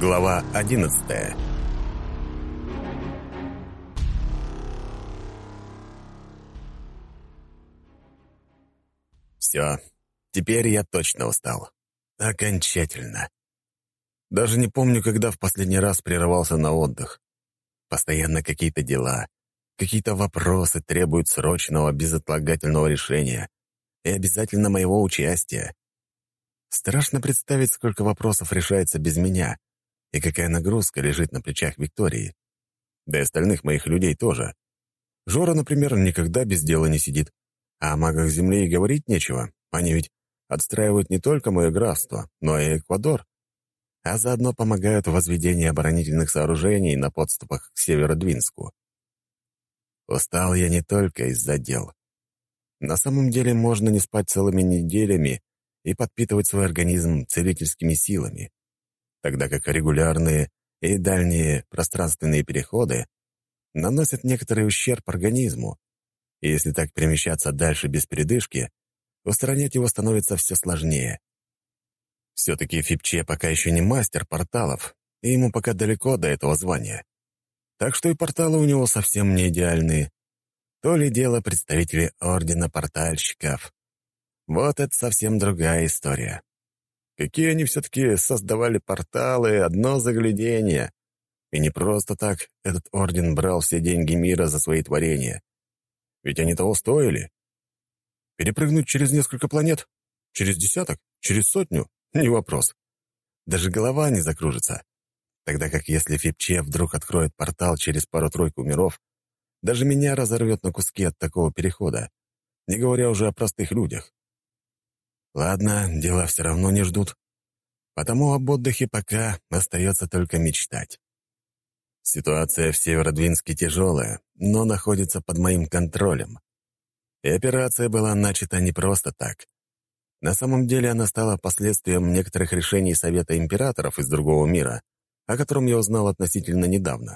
Глава 11. Все, теперь я точно устал. Окончательно. Даже не помню, когда в последний раз прерывался на отдых. Постоянно какие-то дела, какие-то вопросы требуют срочного, безотлагательного решения и обязательно моего участия. Страшно представить, сколько вопросов решается без меня и какая нагрузка лежит на плечах Виктории. Да и остальных моих людей тоже. Жора, например, никогда без дела не сидит. А о магах Земли и говорить нечего. Они ведь отстраивают не только мое графство, но и Эквадор. А заодно помогают в возведении оборонительных сооружений на подступах к Северодвинску. Устал я не только из-за дел. На самом деле можно не спать целыми неделями и подпитывать свой организм целительскими силами, тогда как регулярные и дальние пространственные переходы наносят некоторый ущерб организму, и если так перемещаться дальше без передышки, устранять его становится все сложнее. Все-таки Фипче пока еще не мастер порталов, и ему пока далеко до этого звания. Так что и порталы у него совсем не идеальные. То ли дело представители Ордена Портальщиков. Вот это совсем другая история. Какие они все-таки создавали порталы, одно заглядение. И не просто так этот орден брал все деньги мира за свои творения. Ведь они того стоили. Перепрыгнуть через несколько планет? Через десяток? Через сотню? Не вопрос. Даже голова не закружится. Тогда как если Фипче вдруг откроет портал через пару-тройку миров, даже меня разорвет на куски от такого перехода, не говоря уже о простых людях. Ладно, дела все равно не ждут. Потому об отдыхе пока остается только мечтать. Ситуация в Северодвинске тяжелая, но находится под моим контролем. И операция была начата не просто так. На самом деле она стала последствием некоторых решений Совета Императоров из другого мира, о котором я узнал относительно недавно.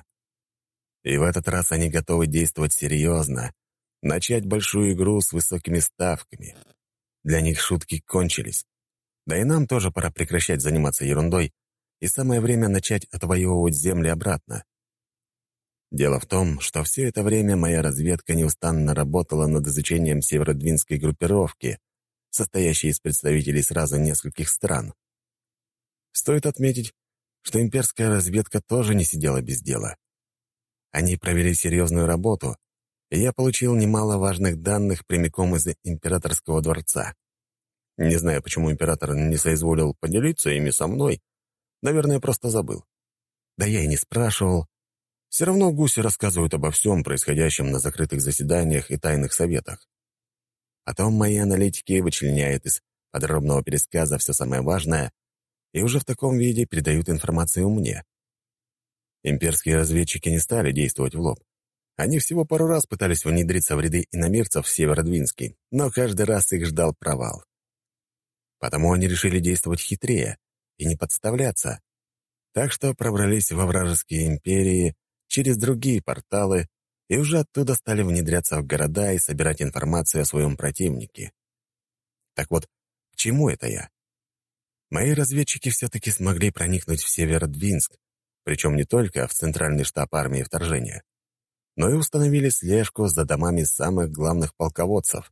И в этот раз они готовы действовать серьезно, начать большую игру с высокими ставками. Для них шутки кончились. Да и нам тоже пора прекращать заниматься ерундой, и самое время начать отвоевывать земли обратно. Дело в том, что все это время моя разведка неустанно работала над изучением северодвинской группировки, состоящей из представителей сразу нескольких стран. Стоит отметить, что имперская разведка тоже не сидела без дела. Они провели серьезную работу, и я получил немало важных данных прямиком из императорского дворца. Не знаю, почему император не соизволил поделиться ими со мной, наверное, просто забыл. Да я и не спрашивал. Все равно гуси рассказывают обо всем происходящем на закрытых заседаниях и тайных советах. Потом мои аналитики вычленяют из подробного пересказа все самое важное и уже в таком виде передают информацию мне. Имперские разведчики не стали действовать в лоб. Они всего пару раз пытались внедриться в ряды иномирцев в Северодвинске, но каждый раз их ждал провал. Потому они решили действовать хитрее и не подставляться. Так что пробрались во вражеские империи через другие порталы и уже оттуда стали внедряться в города и собирать информацию о своем противнике. Так вот, к чему это я? Мои разведчики все-таки смогли проникнуть в Северодвинск, причем не только в центральный штаб армии вторжения, но и установили слежку за домами самых главных полководцев.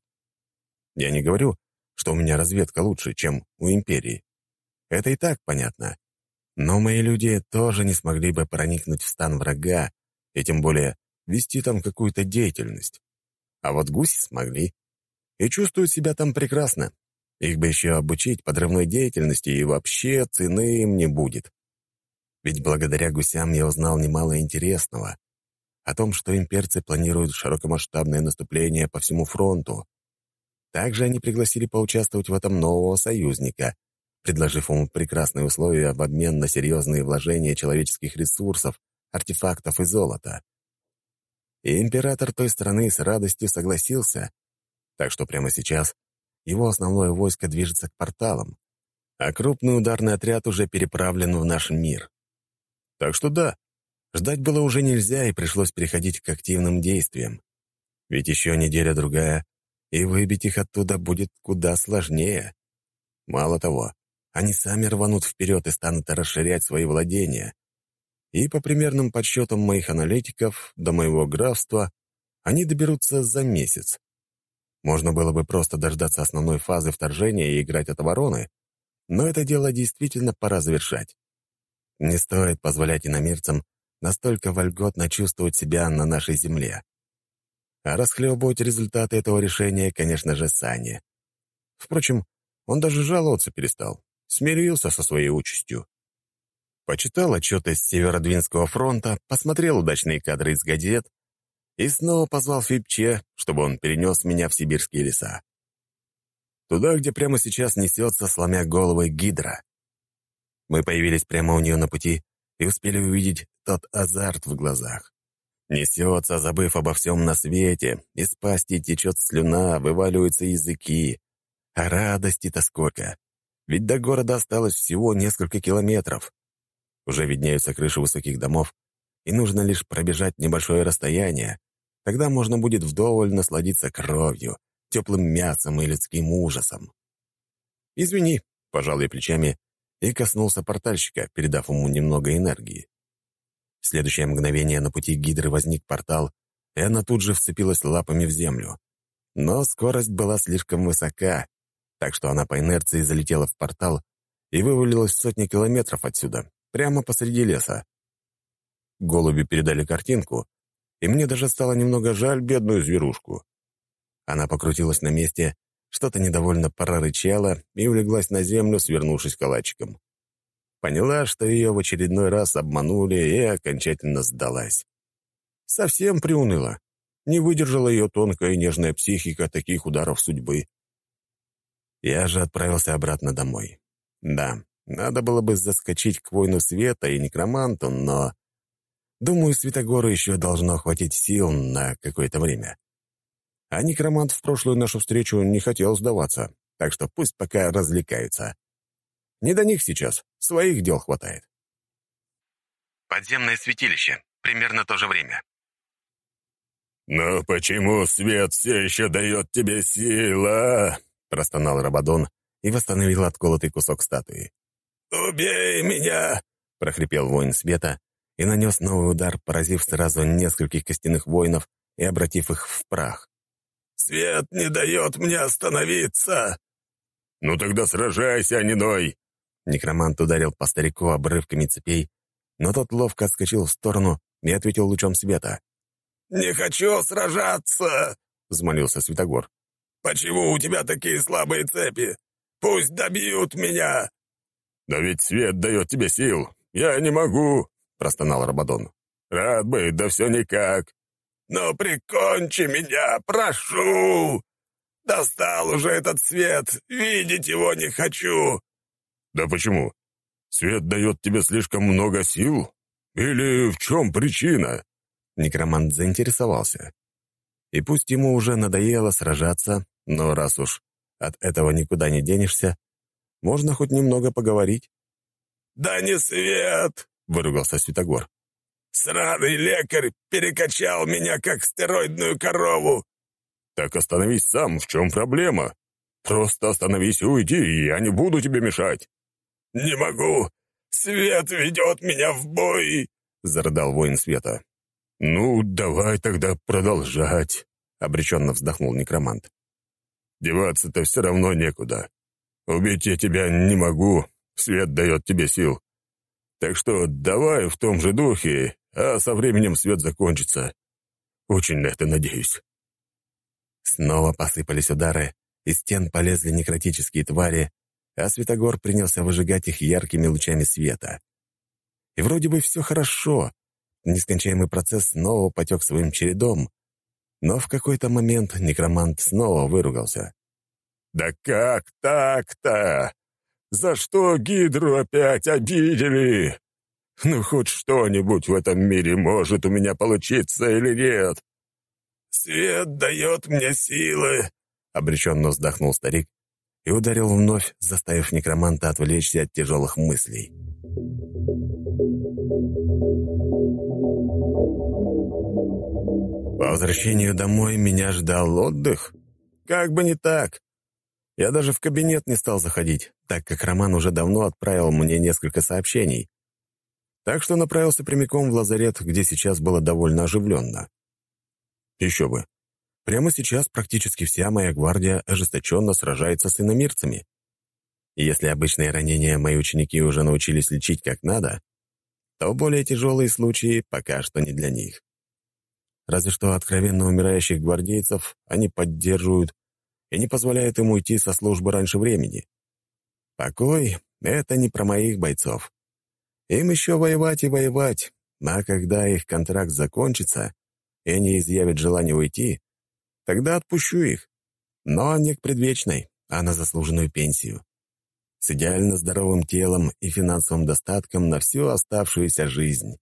Я не говорю, что у меня разведка лучше, чем у империи. Это и так понятно. Но мои люди тоже не смогли бы проникнуть в стан врага и тем более вести там какую-то деятельность. А вот гуси смогли. И чувствуют себя там прекрасно. Их бы еще обучить подрывной деятельности, и вообще цены им не будет. Ведь благодаря гусям я узнал немало интересного. О том, что имперцы планируют широкомасштабное наступление по всему фронту. Также они пригласили поучаствовать в этом нового союзника, предложив ему прекрасные условия в обмен на серьезные вложения человеческих ресурсов, артефактов и золота. И император той страны с радостью согласился, так что прямо сейчас его основное войско движется к порталам, а крупный ударный отряд уже переправлен в наш мир. Так что да, ждать было уже нельзя, и пришлось переходить к активным действиям. Ведь еще неделя-другая, и выбить их оттуда будет куда сложнее. Мало того, они сами рванут вперед и станут расширять свои владения. И по примерным подсчетам моих аналитиков, до моего графства они доберутся за месяц. Можно было бы просто дождаться основной фазы вторжения и играть от обороны, но это дело действительно пора завершать. Не стоит позволять иномирцам настолько вольготно чувствовать себя на нашей земле. А расхлебывать результаты этого решения, конечно же, Сане. Впрочем, он даже жаловаться перестал, смирился со своей участью. Почитал отчеты с Северодвинского фронта, посмотрел удачные кадры из газет и снова позвал Фипче, чтобы он перенес меня в сибирские леса. Туда, где прямо сейчас несется, сломя головой, гидра. Мы появились прямо у нее на пути и успели увидеть тот азарт в глазах. Несется, забыв обо всем на свете, из пасти течет слюна, вываливаются языки. А радости-то сколько! Ведь до города осталось всего несколько километров. Уже виднеются крыши высоких домов, и нужно лишь пробежать небольшое расстояние. Тогда можно будет вдоволь насладиться кровью, теплым мясом и людским ужасом. «Извини», — пожал я плечами и коснулся портальщика, передав ему немного энергии. В следующее мгновение на пути гидры возник портал, и она тут же вцепилась лапами в землю. Но скорость была слишком высока, так что она по инерции залетела в портал и вывалилась сотни километров отсюда, прямо посреди леса. Голуби передали картинку, и мне даже стало немного жаль бедную зверушку. Она покрутилась на месте, что-то недовольно прорычала и улеглась на землю, свернувшись калачиком. Поняла, что ее в очередной раз обманули, и окончательно сдалась. Совсем приуныла. Не выдержала ее тонкая и нежная психика таких ударов судьбы. Я же отправился обратно домой. Да, надо было бы заскочить к воину света и некроманту, но... Думаю, Святогору еще должно хватить сил на какое-то время. А некромант в прошлую нашу встречу не хотел сдаваться, так что пусть пока развлекаются. Не до них сейчас, своих дел хватает. Подземное святилище. Примерно то же время. «Но почему свет все еще дает тебе сила?» — простонал Рабадон и восстановил отколотый кусок статуи. «Убей меня!» — прохрипел воин света и нанес новый удар, поразив сразу нескольких костяных воинов и обратив их в прах. «Свет не дает мне остановиться!» «Ну тогда сражайся, Ниной!» Некромант ударил по старику обрывками цепей, но тот ловко отскочил в сторону и ответил лучом света. «Не хочу сражаться!» — взмолился Святогор. «Почему у тебя такие слабые цепи? Пусть добьют меня!» «Да ведь свет дает тебе сил! Я не могу!» — простонал Рабадон. «Рад бы, да все никак!» «Ну прикончи меня, прошу! Достал уже этот свет, видеть его не хочу!» «Да почему? Свет дает тебе слишком много сил? Или в чем причина?» Некромант заинтересовался. И пусть ему уже надоело сражаться, но раз уж от этого никуда не денешься, можно хоть немного поговорить. «Да не свет!» — выругался Святогор. «Сраный лекарь перекачал меня, как стероидную корову!» «Так остановись сам, в чем проблема? Просто остановись и уйди, и я не буду тебе мешать!» «Не могу! Свет ведет меня в бой!» — зарыдал воин света. «Ну, давай тогда продолжать», — обреченно вздохнул некромант. «Деваться-то все равно некуда. Убить я тебя не могу, свет дает тебе сил. Так что давай в том же духе, а со временем свет закончится. Очень на это надеюсь». Снова посыпались удары, из стен полезли некротические твари, а Святогор принялся выжигать их яркими лучами света. И вроде бы все хорошо, нескончаемый процесс снова потек своим чередом, но в какой-то момент некромант снова выругался. «Да как так-то? За что Гидру опять обидели? Ну, хоть что-нибудь в этом мире может у меня получиться или нет?» «Свет дает мне силы», — обреченно вздохнул старик и ударил вновь, заставив некроманта отвлечься от тяжелых мыслей. По возвращению домой меня ждал отдых. Как бы не так. Я даже в кабинет не стал заходить, так как Роман уже давно отправил мне несколько сообщений. Так что направился прямиком в лазарет, где сейчас было довольно оживленно. Еще бы. Прямо сейчас практически вся моя гвардия ожесточенно сражается с иномирцами. И если обычные ранения мои ученики уже научились лечить как надо, то более тяжелые случаи пока что не для них. Разве что откровенно умирающих гвардейцев они поддерживают и не позволяют им уйти со службы раньше времени. Покой — это не про моих бойцов. Им еще воевать и воевать, а когда их контракт закончится, и они изъявят желание уйти, тогда отпущу их. Но не к предвечной, а на заслуженную пенсию. С идеально здоровым телом и финансовым достатком на всю оставшуюся жизнь.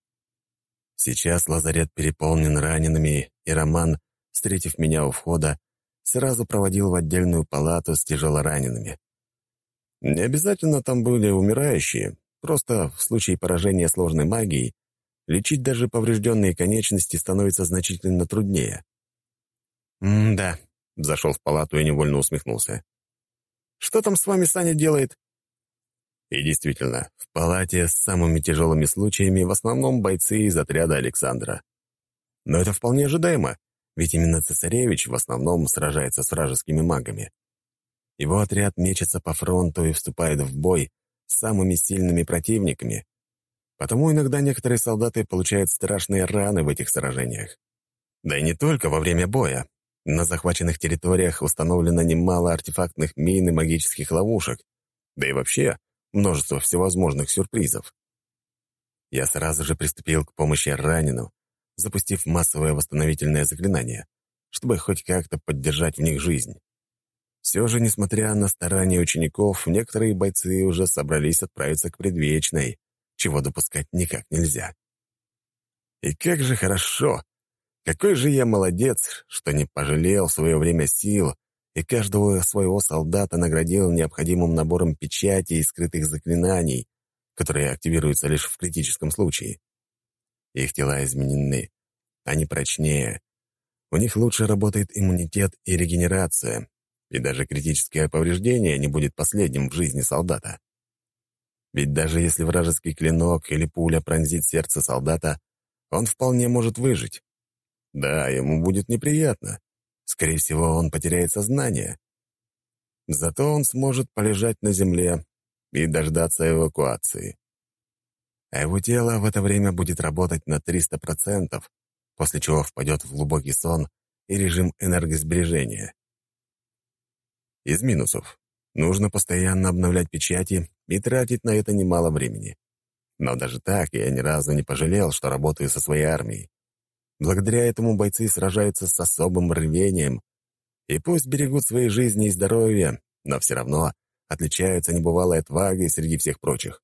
Сейчас лазарет переполнен ранеными, и Роман, встретив меня у входа, сразу проводил в отдельную палату с тяжелоранеными. Не обязательно там были умирающие, просто в случае поражения сложной магией лечить даже поврежденные конечности становится значительно труднее. «Да», — зашел в палату и невольно усмехнулся. «Что там с вами Саня делает?» И действительно, в палате с самыми тяжелыми случаями в основном бойцы из отряда Александра. Но это вполне ожидаемо, ведь именно цесаревич в основном сражается с вражескими магами. Его отряд мечется по фронту и вступает в бой с самыми сильными противниками, потому иногда некоторые солдаты получают страшные раны в этих сражениях. Да и не только во время боя. На захваченных территориях установлено немало артефактных мин и магических ловушек, да и вообще множество всевозможных сюрпризов. Я сразу же приступил к помощи раненым, запустив массовое восстановительное заклинание, чтобы хоть как-то поддержать в них жизнь. Все же, несмотря на старания учеников, некоторые бойцы уже собрались отправиться к предвечной, чего допускать никак нельзя. И как же хорошо! Какой же я молодец, что не пожалел в свое время сил и каждого своего солдата наградил необходимым набором печатей и скрытых заклинаний, которые активируются лишь в критическом случае. Их тела изменены, они прочнее, у них лучше работает иммунитет и регенерация, и даже критическое повреждение не будет последним в жизни солдата. Ведь даже если вражеский клинок или пуля пронзит сердце солдата, он вполне может выжить. Да, ему будет неприятно. Скорее всего, он потеряет сознание. Зато он сможет полежать на земле и дождаться эвакуации. А его тело в это время будет работать на 300%, после чего впадет в глубокий сон и режим энергосбережения. Из минусов. Нужно постоянно обновлять печати и тратить на это немало времени. Но даже так я ни разу не пожалел, что работаю со своей армией. Благодаря этому бойцы сражаются с особым рвением, и пусть берегут свои жизни и здоровье, но все равно отличаются небывалой отвагой среди всех прочих.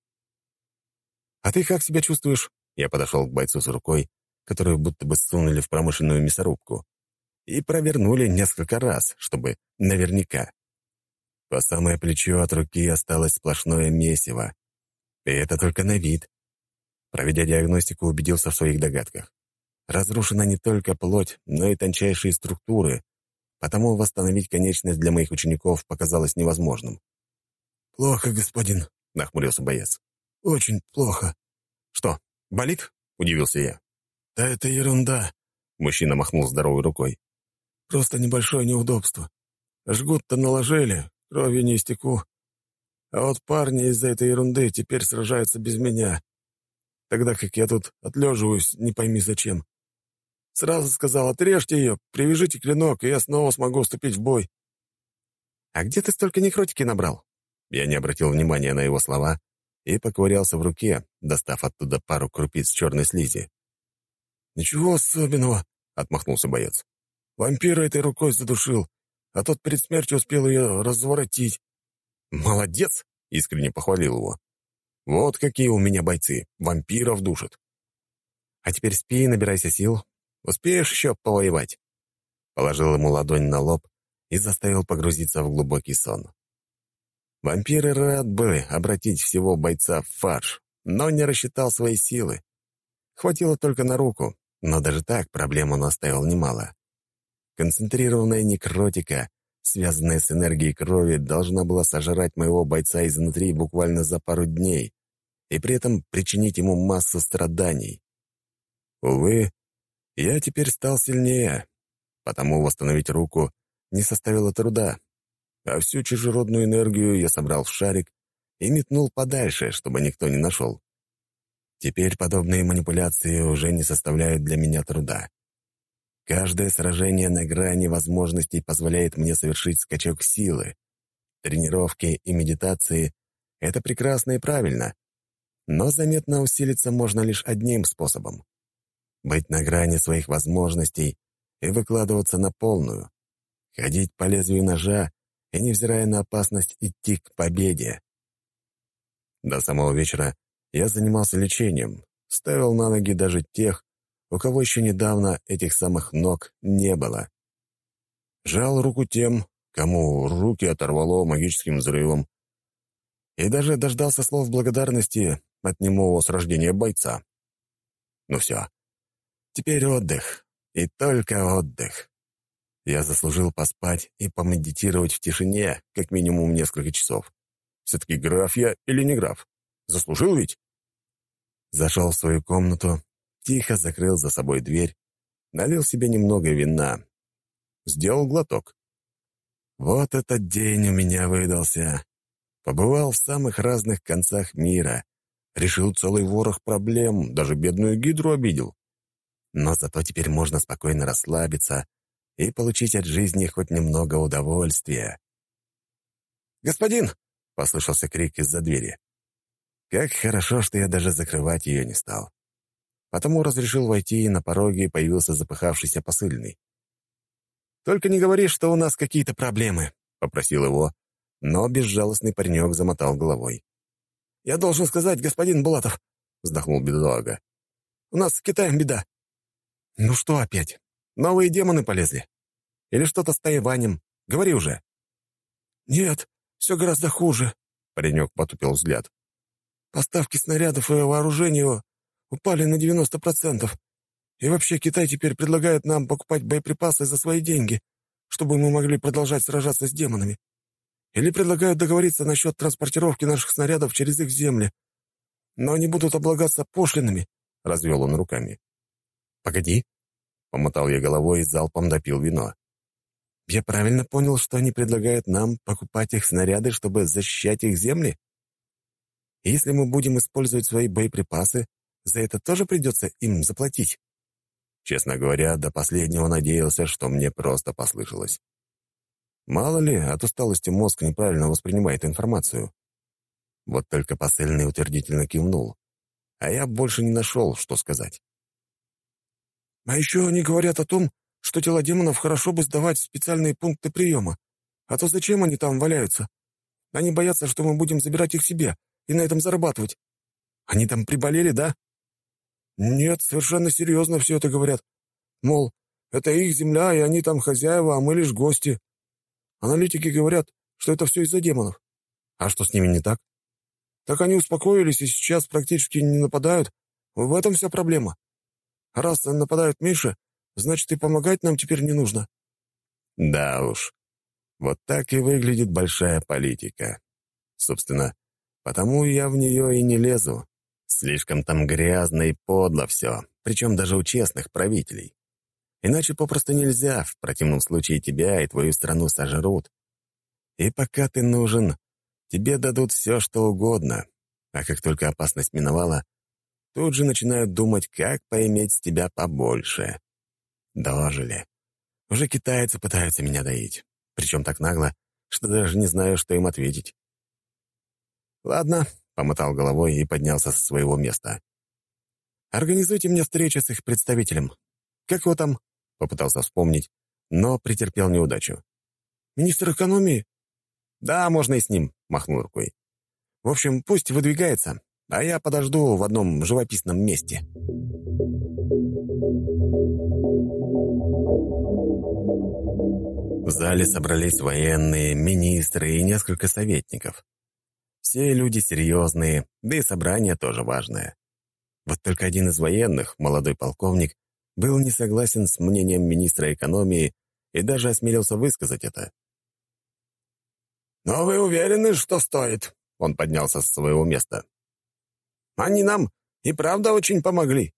«А ты как себя чувствуешь?» Я подошел к бойцу с рукой, которую будто бы сунули в промышленную мясорубку, и провернули несколько раз, чтобы наверняка. По самое плечо от руки осталось сплошное месиво. И это только на вид. Проведя диагностику, убедился в своих догадках. Разрушена не только плоть, но и тончайшие структуры, потому восстановить конечность для моих учеников показалось невозможным. «Плохо, господин», — нахмурился боец. «Очень плохо». «Что, болит?» — удивился я. «Да это ерунда», — мужчина махнул здоровой рукой. «Просто небольшое неудобство. Жгут-то наложили, кровью не истеку. А вот парни из-за этой ерунды теперь сражаются без меня, тогда как я тут отлеживаюсь, не пойми зачем. Сразу сказал, отрежьте ее, привяжите клинок, и я снова смогу вступить в бой». «А где ты столько некротики набрал?» Я не обратил внимания на его слова и поковырялся в руке, достав оттуда пару крупиц черной слизи. «Ничего особенного», — отмахнулся боец. «Вампира этой рукой задушил, а тот перед смертью успел ее разворотить». «Молодец!» — искренне похвалил его. «Вот какие у меня бойцы, вампиров душат. А теперь спи и набирайся сил. Успеешь еще повоевать?» Положил ему ладонь на лоб и заставил погрузиться в глубокий сон. Вампир и рад бы обратить всего бойца в фарш, но не рассчитал свои силы. Хватило только на руку, но даже так проблем он оставил немало. Концентрированная некротика связанная с энергией крови, должна была сожрать моего бойца изнутри буквально за пару дней и при этом причинить ему массу страданий. Увы, я теперь стал сильнее, потому восстановить руку не составило труда, а всю чужеродную энергию я собрал в шарик и метнул подальше, чтобы никто не нашел. Теперь подобные манипуляции уже не составляют для меня труда. Каждое сражение на грани возможностей позволяет мне совершить скачок силы. Тренировки и медитации — это прекрасно и правильно, но заметно усилиться можно лишь одним способом — быть на грани своих возможностей и выкладываться на полную, ходить по лезвию ножа и, невзирая на опасность, идти к победе. До самого вечера я занимался лечением, ставил на ноги даже тех, у кого еще недавно этих самых ног не было. Жал руку тем, кому руки оторвало магическим взрывом, и даже дождался слов благодарности от немого с рождения бойца. Ну все, теперь отдых, и только отдых. Я заслужил поспать и помедитировать в тишине как минимум несколько часов. Все-таки граф я или не граф? Заслужил ведь? Зашел в свою комнату, тихо закрыл за собой дверь, налил себе немного вина, сделал глоток. Вот этот день у меня выдался. Побывал в самых разных концах мира, решил целый ворох проблем, даже бедную гидру обидел. Но зато теперь можно спокойно расслабиться и получить от жизни хоть немного удовольствия. «Господин!» — послышался крик из-за двери. Как хорошо, что я даже закрывать ее не стал. Потому разрешил войти, и на пороге появился запыхавшийся посыльный. «Только не говори, что у нас какие-то проблемы», — попросил его, но безжалостный паренек замотал головой. «Я должен сказать, господин Булатов», — вздохнул бедолага, — «у нас с Китаем беда». «Ну что опять? Новые демоны полезли? Или что-то с Тайванем? Говори уже». «Нет, все гораздо хуже», — паренек потупил взгляд. «Поставки снарядов и вооружения упали на 90%. И вообще Китай теперь предлагает нам покупать боеприпасы за свои деньги, чтобы мы могли продолжать сражаться с демонами. Или предлагают договориться насчет транспортировки наших снарядов через их земли. Но они будут облагаться пошлинами», — развел он руками. «Погоди», — помотал я головой и залпом допил вино. «Я правильно понял, что они предлагают нам покупать их снаряды, чтобы защищать их земли? И если мы будем использовать свои боеприпасы, за это тоже придется им заплатить?» Честно говоря, до последнего надеялся, что мне просто послышалось. Мало ли, от усталости мозг неправильно воспринимает информацию. Вот только посыльный утвердительно кивнул, а я больше не нашел, что сказать. «А еще они говорят о том, что тела демонов хорошо бы сдавать в специальные пункты приема. А то зачем они там валяются? Они боятся, что мы будем забирать их себе и на этом зарабатывать. Они там приболели, да?» «Нет, совершенно серьезно все это говорят. Мол, это их земля, и они там хозяева, а мы лишь гости. Аналитики говорят, что это все из-за демонов». «А что с ними не так?» «Так они успокоились и сейчас практически не нападают. В этом вся проблема. Раз нападают меньше, значит, и помогать нам теперь не нужно». Да уж, вот так и выглядит большая политика. Собственно, потому я в нее и не лезу. Слишком там грязно и подло все, причем даже у честных правителей. Иначе попросту нельзя, в противном случае тебя и твою страну сожрут. И пока ты нужен, тебе дадут все, что угодно. А как только опасность миновала, тут же начинают думать, как поиметь с тебя побольше. Дожили. Уже китайцы пытаются меня доить. Причем так нагло, что даже не знаю, что им ответить. «Ладно», — помотал головой и поднялся со своего места. «Организуйте мне встречу с их представителем. Как его там?» — попытался вспомнить, но претерпел неудачу. «Министр экономии?» «Да, можно и с ним», — махнул рукой. «В общем, пусть выдвигается, а я подожду в одном живописном месте». В зале собрались военные, министры и несколько советников. Все люди серьезные, да и собрание тоже важное. Вот только один из военных, молодой полковник, был не согласен с мнением министра экономии и даже осмелился высказать это. «Но вы уверены, что стоит?» Он поднялся со своего места. «Они нам и правда очень помогли».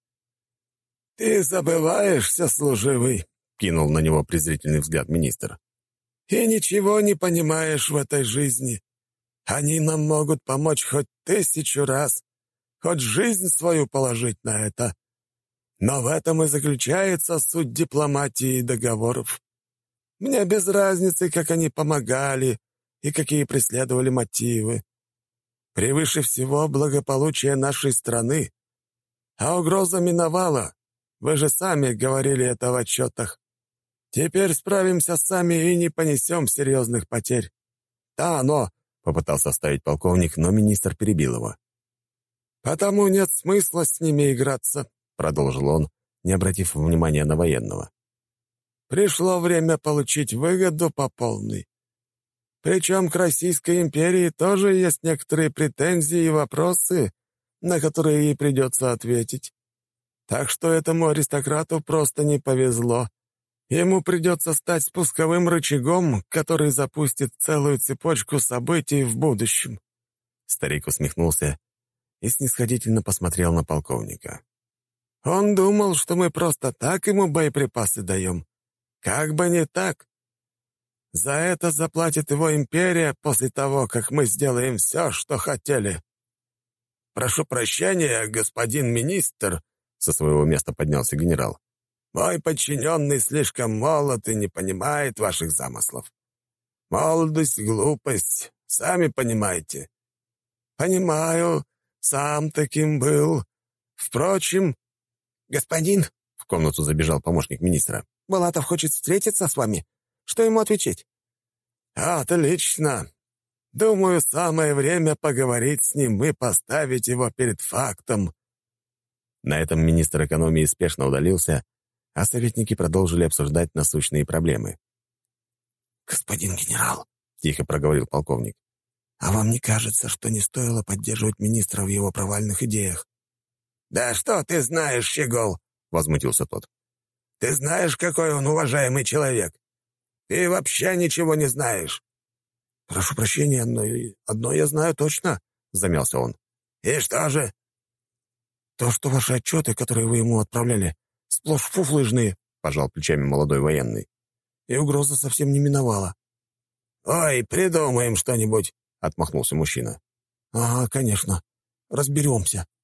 «Ты забываешься, служивый», — кинул на него презрительный взгляд министр. «И ничего не понимаешь в этой жизни. Они нам могут помочь хоть 1000 раз, хоть жизнь свою положить на это. Но в этом и заключается суть дипломатии и договоров. Мне без разницы, как они помогали и какие преследовали мотивы. Превыше всего благополучие нашей страны. А угроза миновала. Вы же сами говорили это в отчетах. Теперь справимся сами и не понесем серьезных потерь. Да, но...» — попытался ставить полковник, но министр перебил его. «Потому нет смысла с ними играться», — продолжил он, не обратив внимания на военного. «Пришло время получить выгоду по полной. Причем к Российской империи тоже есть некоторые претензии и вопросы, на которые ей придется ответить. Так что этому аристократу просто не повезло. Ему придется стать спусковым рычагом, который запустит целую цепочку событий в будущем». Старик усмехнулся и снисходительно посмотрел на полковника. «Он думал, что мы просто так ему боеприпасы даем. Как бы не так. За это заплатит его империя после того, как мы сделаем все, что хотели». «Прошу прощения, господин министр», — со своего места поднялся генерал. «Мой подчиненный слишком молод и не понимает ваших замыслов. Молодость, глупость, сами понимаете». «Понимаю, сам таким был. Впрочем...» «Господин», — в комнату забежал помощник министра, «Булатов хочет встретиться с вами. Что ему отвечать?» «Отлично. Думаю, самое время поговорить с ним и поставить его перед фактом». На этом министр экономии спешно удалился, а советники продолжили обсуждать насущные проблемы. «Господин генерал», — тихо проговорил полковник, «а вам не кажется, что не стоило поддерживать министра в его провальных идеях?» «Да что ты знаешь, Щегол?» — возмутился тот. «Ты знаешь, какой он уважаемый человек? Ты вообще ничего не знаешь». «Прошу прощения, но одно я знаю точно», — замялся он. «И что же?» «То, что ваши отчеты, которые вы ему отправляли, сплошь фуфлыжные», — пожал плечами молодой военный. «И угроза совсем не миновала». «Ой, придумаем что-нибудь», — отмахнулся мужчина. «Ага, конечно. Разберемся»,